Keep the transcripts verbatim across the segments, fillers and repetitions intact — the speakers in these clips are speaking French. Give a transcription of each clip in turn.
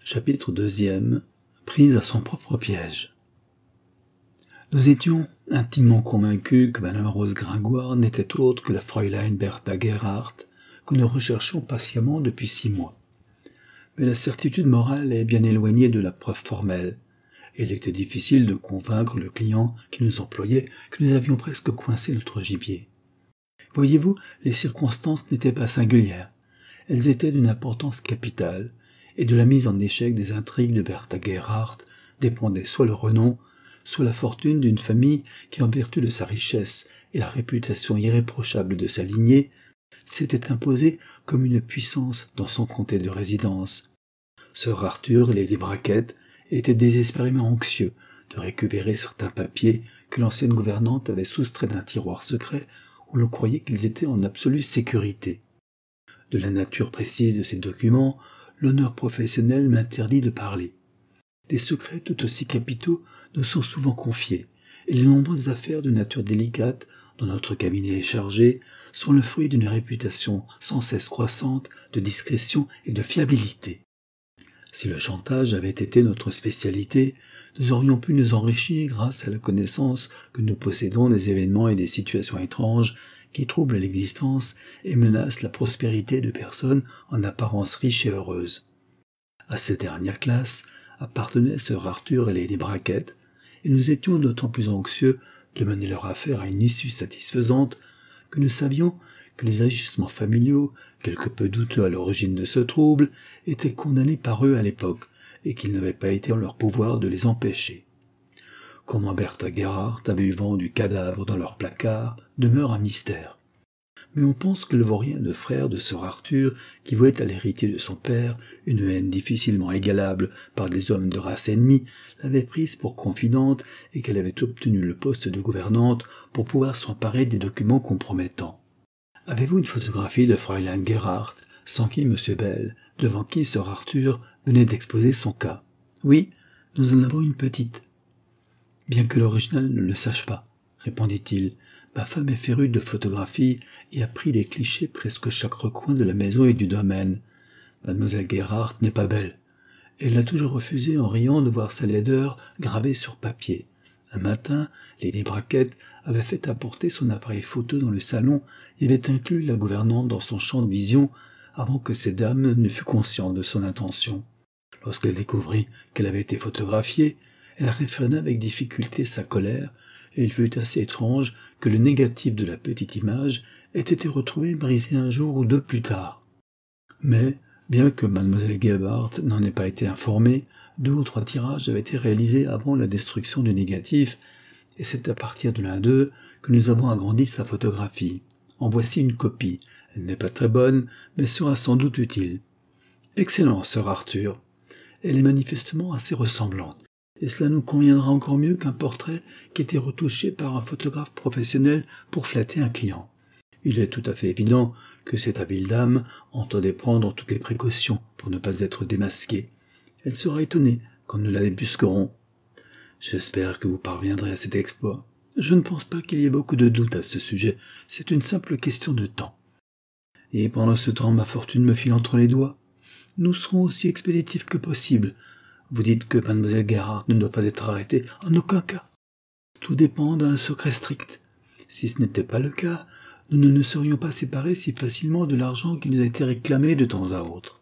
Chapitre deuxième. Prise à son propre piège. Nous étions intimement convaincus que Madame Rose Gringoire n'était autre que la Fräulein Bertha Gerhardt, que nous recherchions patiemment depuis six mois. Mais la certitude morale est bien éloignée de la preuve formelle, et il était difficile de convaincre le client qui nous employait que nous avions presque coincé notre gibier. Voyez-vous, les circonstances n'étaient pas singulières, elles étaient d'une importance capitale, et de la mise en échec des intrigues de Bertha Gerhardt dépendait soit le renom, soit la fortune d'une famille qui, en vertu de sa richesse et la réputation irréprochable de sa lignée, s'était imposée comme une puissance dans son comté de résidence. Sir Arthur et Lady Brackett étaient désespérément anxieux de récupérer certains papiers que l'ancienne gouvernante avait soustraits d'un tiroir secret où l'on croyait qu'ils étaient en absolue sécurité. De la nature précise de ces documents, l'honneur professionnel m'interdit de parler. Des secrets tout aussi capitaux nous sont souvent confiés, et les nombreuses affaires de nature délicate dont notre cabinet est chargé sont le fruit d'une réputation sans cesse croissante de discrétion et de fiabilité. Si le chantage avait été notre spécialité, nous aurions pu nous enrichir grâce à la connaissance que nous possédons des événements et des situations étranges qui troublent l'existence et menacent la prospérité de personnes en apparence riches et heureuses. À cette dernière classe appartenaient Sir Arthur et Lady Brackett, et nous étions d'autant plus anxieux de mener leur affaire à une issue satisfaisante que nous savions que les agissements familiaux, quelque peu douteux à l'origine de ce trouble, étaient condamnés par eux à l'époque, et qu'il n'avait pas été en leur pouvoir de les empêcher. Comment Bertha Gerhardt avait eu vent du cadavre dans leur placard demeure un mystère. Mais on pense que le vaurien de frère de Sir Arthur, qui vouait à l'héritier de son père une haine difficilement égalable par des hommes de race ennemie, l'avait prise pour confidente et qu'elle avait obtenu le poste de gouvernante pour pouvoir s'emparer des documents compromettants. « Avez-vous une photographie de Fräulein Gerhardt, sans qui M. Bell, devant qui Sir Arthur venait d'exposer son cas ? » ?»« Oui, nous en avons une petite. » »« Bien que l'original ne le sache pas, » répondit-il. « Ma femme est férue de photographie et a pris des clichés presque chaque recoin de la maison et du domaine. Mademoiselle Gerhardt n'est pas belle. Elle a toujours refusé en riant de voir sa laideur gravée sur papier. Un matin, Lady Brackett avait fait apporter son appareil photo dans le salon et avait inclus la gouvernante dans son champ de vision avant que ces dames ne fût consciente de son intention. Lorsqu'elle découvrit qu'elle avait été photographiée, elle réfréna avec difficulté sa colère, et il fut assez étrange que le négatif de la petite image ait été retrouvé brisé un jour ou deux plus tard. Mais, bien que Mademoiselle Gerhardt n'en ait pas été informée, deux ou trois tirages avaient été réalisés avant la destruction du négatif, et c'est à partir de l'un d'eux que nous avons agrandi sa photographie. En voici une copie. Elle n'est pas très bonne, mais sera sans doute utile. Excellent, Sir Arthur. Elle est manifestement assez ressemblante, et cela nous conviendra encore mieux qu'un portrait qui était retouché par un photographe professionnel pour flatter un client. Il est tout à fait évident que cette habile dame entendait prendre toutes les précautions pour ne pas être démasquée. Elle sera étonnée quand nous la débusquerons. J'espère que vous parviendrez à cet exploit. Je ne pense pas qu'il y ait beaucoup de doute à ce sujet, c'est une simple question de temps. Et pendant ce temps, ma fortune me file entre les doigts. Nous serons aussi expéditifs que possible. Vous dites que Mademoiselle Gerhardt ne doit pas être arrêtée, en aucun cas. Tout dépend d'un secret strict. Si ce n'était pas le cas, nous ne nous serions pas séparés si facilement de l'argent qui nous a été réclamé de temps à autre.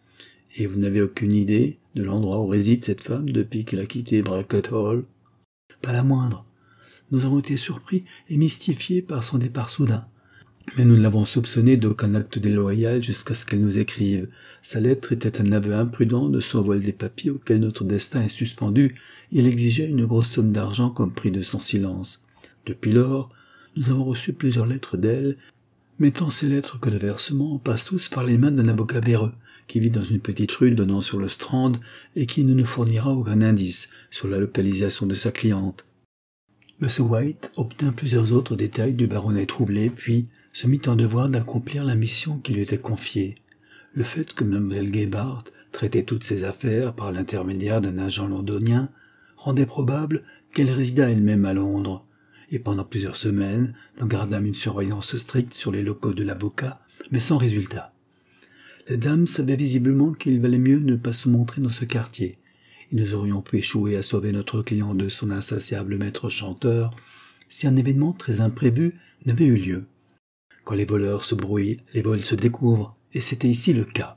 Et vous n'avez aucune idée de l'endroit où réside cette femme depuis qu'elle a quitté Brackett Hall ? Pas la moindre. Nous avons été surpris et mystifiés par son départ soudain. Mais nous ne l'avons soupçonnée d'aucun acte déloyal jusqu'à ce qu'elle nous écrive. Sa lettre était un aveu imprudent de son vol des papiers auquel notre destin est suspendu, et elle exigeait une grosse somme d'argent comme prix de son silence. Depuis lors, nous avons reçu plusieurs lettres d'elle, mais tant ces lettres que de versements passent tous par les mains d'un avocat véreux, qui vit dans une petite rue donnant sur le Strand et qui ne nous fournira aucun indice sur la localisation de sa cliente. M. White obtint plusieurs autres détails du baronnet troublé, puis se mit en devoir d'accomplir la mission qui lui était confiée. Le fait que Mlle Gerhardt traitait toutes ses affaires par l'intermédiaire d'un agent londonien rendait probable qu'elle résidât elle-même à Londres, et pendant plusieurs semaines, nous gardâmes une surveillance stricte sur les locaux de l'avocat, mais sans résultat. La dame savait visiblement qu'il valait mieux ne pas se montrer dans ce quartier, et nous aurions pu échouer à sauver notre client de son insatiable maître chanteur si un événement très imprévu n'avait eu lieu. Quand les voleurs se brouillent, les vols se découvrent, et c'était ici le cas.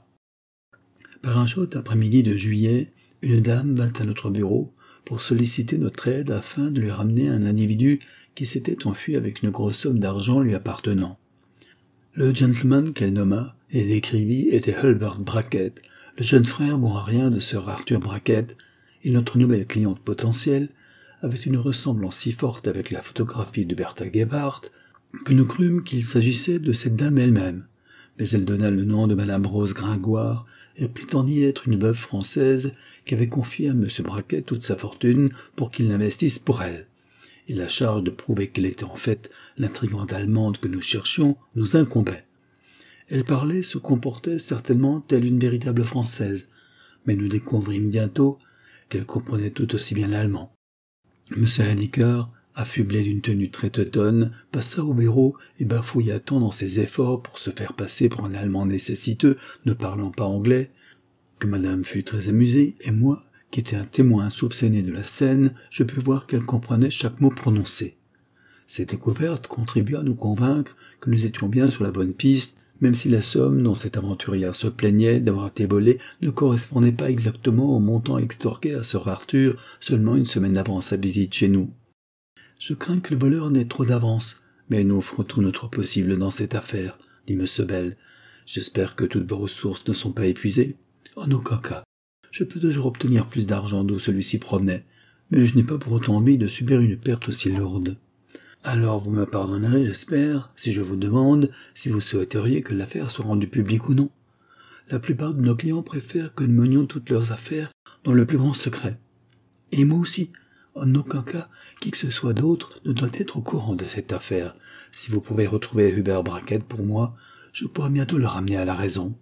Par un chaud après-midi de juillet, une dame vint à notre bureau pour solliciter notre aide afin de lui ramener un individu qui s'était enfui avec une grosse somme d'argent lui appartenant. Le gentleman qu'elle nomma et décrivit était Hulbert Brackett, le jeune frère bon à rien de Sir Arthur Brackett, et notre nouvelle cliente potentielle avait une ressemblance si forte avec la photographie de Bertha Gebhardt que nous crûmes qu'il s'agissait de cette dame elle-même, mais elle donna le nom de Madame Rose Gringoire et prétendit être une veuve française qui avait confié à M. Brackett toute sa fortune pour qu'il l'investisse pour elle, et la charge de prouver qu'elle était en fait l'intrigante allemande que nous cherchions nous incombait. Elle parlait, se comportait certainement telle une véritable Française, mais nous découvrirons bientôt qu'elle comprenait tout aussi bien l'allemand. M. Henniker, affublé d'une tenue très teutonne, passa au bureau et bafouilla tant dans ses efforts pour se faire passer pour un Allemand nécessiteux, ne parlant pas anglais, que madame fut très amusée, et moi, qui étais un témoin soupçonné de la scène, je pus voir qu'elle comprenait chaque mot prononcé. Cette découverte contribua à nous convaincre que nous étions bien sur la bonne piste, même si la somme dont cette aventurière se plaignait d'avoir été volée ne correspondait pas exactement au montant extorqué à Sir Arthur seulement une semaine avant sa visite chez nous. Je crains que le voleur n'ait trop d'avance, mais nous ferons tout notre possible dans cette affaire, dit M. Bell. J'espère que toutes vos ressources ne sont pas épuisées. En aucun cas. Je peux toujours obtenir plus d'argent d'où celui-ci provenait, mais je n'ai pas pour autant envie de subir une perte aussi lourde. Alors vous me pardonnerez, j'espère, si je vous demande si vous souhaiteriez que l'affaire soit rendue publique ou non. La plupart de nos clients préfèrent que nous menions toutes leurs affaires dans le plus grand secret. Et moi aussi. En aucun cas, qui que ce soit d'autre ne doit être au courant de cette affaire. Si vous pouvez retrouver Hubert Brackett pour moi, je pourrai bientôt le ramener à la raison.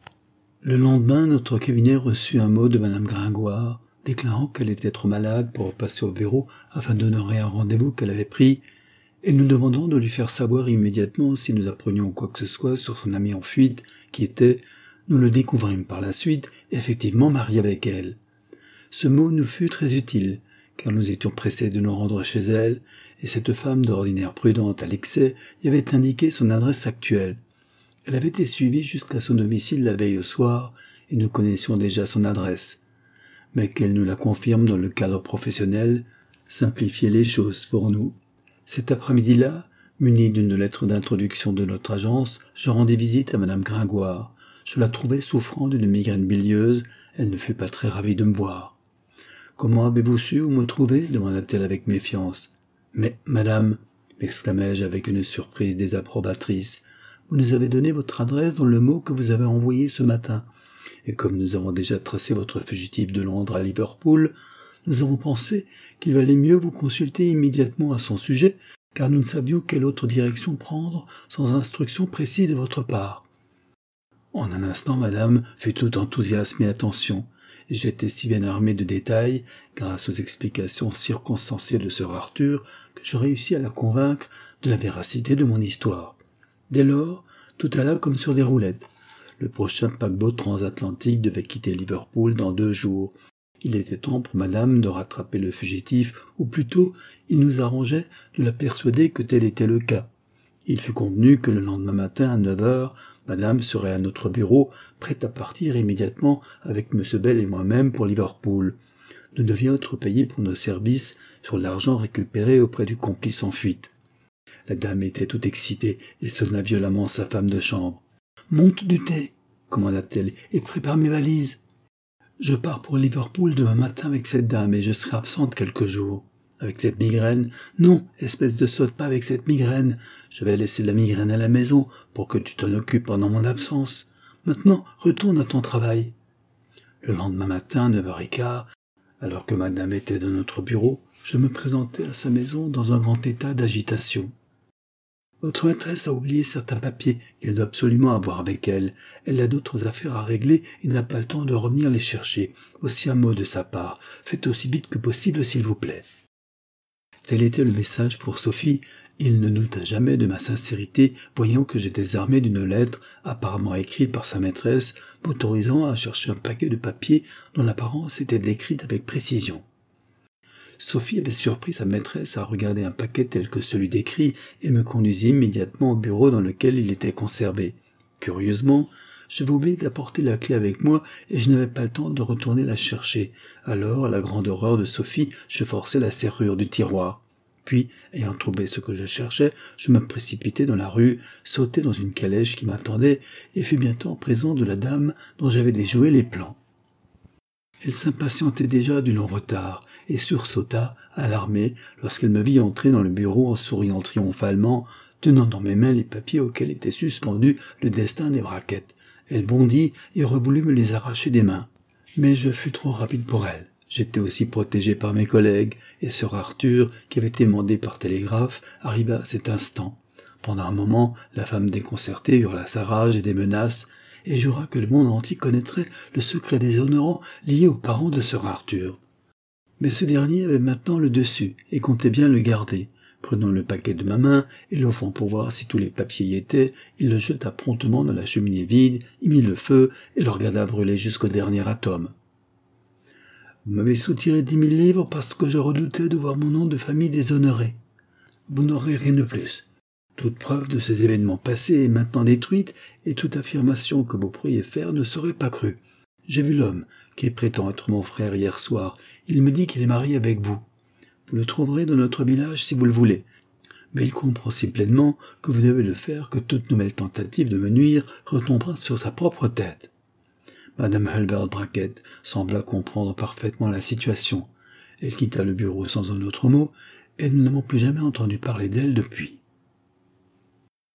Le lendemain, notre cabinet reçut un mot de madame Gringoire, déclarant qu'elle était trop malade pour passer au bureau afin d'honorer un rendez-vous qu'elle avait pris, et nous demandant de lui faire savoir immédiatement si nous apprenions quoi que ce soit sur son ami en fuite, qui était, nous le découvrîmes par la suite, effectivement marié avec elle. Ce mot nous fut très utile, car nous étions pressés de nous rendre chez elle, et cette femme d'ordinaire prudente à l'excès y avait indiqué son adresse actuelle. Elle avait été suivie jusqu'à son domicile la veille au soir, et nous connaissions déjà son adresse. Mais qu'elle nous la confirme dans le cadre professionnel, simplifiait les choses pour nous. Cet après-midi-là, muni d'une lettre d'introduction de notre agence, je rendis visite à madame Gringoire. Je la trouvais souffrant d'une migraine bilieuse, elle ne fut pas très ravie de me voir. « Comment avez-vous su où me trouver » demanda-t-elle avec méfiance. « Mais, madame, » m'exclamai-je avec une surprise désapprobatrice, « vous nous avez donné votre adresse dans le mot que vous avez envoyé ce matin, et comme nous avons déjà tracé votre fugitif de Londres à Liverpool, nous avons pensé qu'il valait mieux vous consulter immédiatement à son sujet, car nous ne savions quelle autre direction prendre sans instruction précise de votre part. » En un instant, madame fut tout enthousiasme et attention, et j'étais si bien armé de détails, grâce aux explications circonstanciées de Sir Arthur, que je réussis à la convaincre de la véracité de mon histoire. Dès lors, tout alla comme sur des roulettes. Le prochain paquebot transatlantique devait quitter Liverpool dans deux jours. Il était temps pour madame de rattraper le fugitif, ou plutôt, il nous arrangeait de la persuader que tel était le cas. Il fut convenu que le lendemain matin à neuf heures, madame serait à notre bureau, prête à partir immédiatement avec M. Bell et moi-même pour Liverpool. Nous devions être payés pour nos services sur l'argent récupéré auprès du complice en fuite. La dame était toute excitée et sonna violemment sa femme de chambre. « Monte du thé, » commanda-t-elle, « et prépare mes valises. Je pars pour Liverpool demain matin avec cette dame et je serai absente quelques jours. Avec cette migraine, non, espèce de sotte, pas avec cette migraine. Je vais laisser la migraine à la maison pour que tu t'en occupes pendant mon absence. Maintenant, retourne à ton travail. » Le lendemain matin, neuf heures quinze, alors que madame était dans notre bureau, je me présentai à sa maison dans un grand état d'agitation. « Votre maîtresse a oublié certains papiers qu'elle doit absolument avoir avec elle. Elle a d'autres affaires à régler et n'a pas le temps de revenir les chercher. Voici un mot de sa part. Faites aussi vite que possible, s'il vous plaît. » Tel était le message pour Sophie, Il ne douta jamais de ma sincérité, voyant que j'étais armé d'une lettre, apparemment écrite par sa maîtresse, m'autorisant à chercher un paquet de papier dont l'apparence était décrite avec précision. Sophie avait surpris sa maîtresse à regarder un paquet tel que celui décrit et me conduisit immédiatement au bureau dans lequel il était conservé. Curieusement, j'avais oublié d'apporter la clé avec moi et je n'avais pas le temps de retourner la chercher. Alors, à la grande horreur de Sophie, je forçai la serrure du tiroir. Puis, ayant trouvé ce que je cherchais, je me précipitai dans la rue, sautai dans une calèche qui m'attendait et fus bientôt en présence de la dame dont j'avais déjoué les plans. Elle s'impatientait déjà du long retard et sursauta, alarmée, lorsqu'elle me vit entrer dans le bureau en souriant triomphalement, tenant dans mes mains les papiers auxquels était suspendu le destin des braquettes. Elle bondit et revoulut me les arracher des mains. Mais je fus trop rapide pour elle. J'étais aussi protégé par mes collègues, et sœur Arthur, qui avait été mandé par télégraphe, arriva à cet instant. Pendant un moment, la femme déconcertée hurla sa rage et des menaces, et jura que le monde entier connaîtrait le secret déshonorant lié aux parents de sœur Arthur. Mais ce dernier avait maintenant le dessus, et comptait bien le garder. Prenant le paquet de ma main et l'offrant pour voir si tous les papiers y étaient, il le jeta promptement dans la cheminée vide, y mit le feu et le regarda brûler jusqu'au dernier atome. Vous m'avez soutiré dix mille livres parce que je redoutais de voir mon nom de famille déshonoré. Vous n'aurez rien de plus. Toute preuve de ces événements passés est maintenant détruite et toute affirmation que vous pourriez faire ne serait pas crue. J'ai vu l'homme qui prétend être mon frère hier soir. Il me dit qu'il est marié avec vous. Vous le trouverez dans notre village si vous le voulez. Mais il comprend si pleinement que vous devez le faire que toute nouvelle tentative de me nuire retombera sur sa propre tête. Madame Hulbert Brackett sembla comprendre parfaitement la situation. Elle quitta le bureau sans un autre mot, et nous n'avons plus jamais entendu parler d'elle depuis.